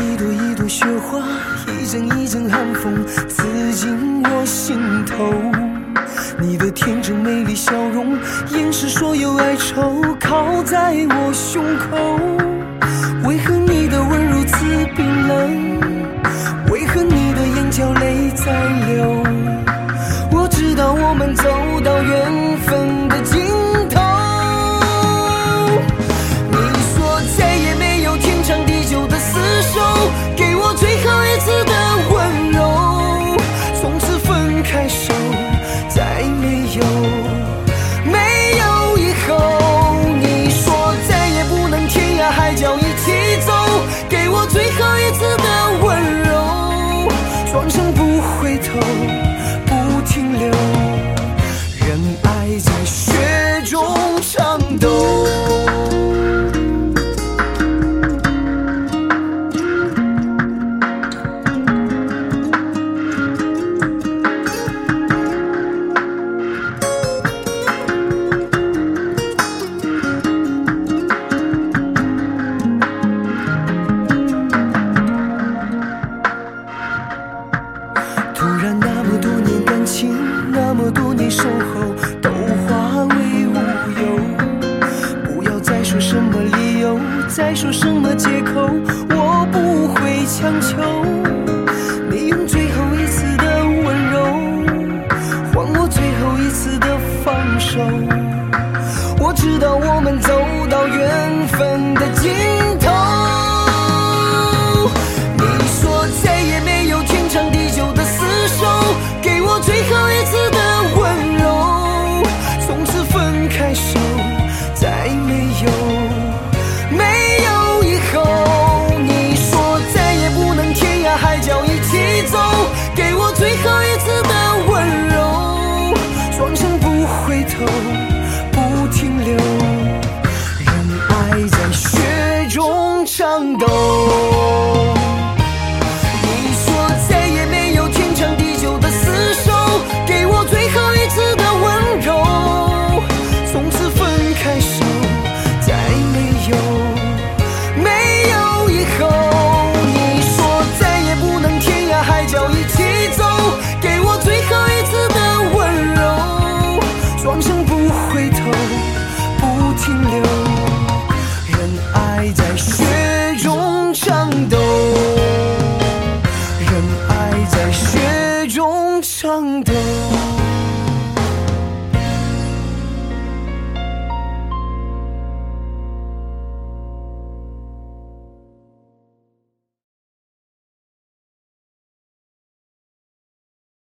一朵一朵雪花，一阵一阵寒风刺进我心头。你的天真美丽笑容，掩饰所有哀愁，靠在我胸口。为何你的吻如此冰冷？为何你的眼角泪在流？我知道我们走到缘分的尽头。你说再也没有天长地久的厮守，给我最后一次的温柔。从此分开手，再没有以后。你说再也不能天涯海角一起走，给我最后一次的温柔。双生不回头，不停留，任爱在雪中颤抖。突然那么多年感情，那么多年守候，都化为乌有。不要再说什么理由，再说什么借口，我不会强求。你用最后一次的温柔，换我最后一次的放手。我知道我们走到缘分的尽头。你说再也没有天长地久的给我最后一次的温柔。从此分开手，再没有以后。你说再也不能天涯海角一起走，给我最后一次的温柔。双生不回头，不停留，任爱在雪中颤抖。颤抖。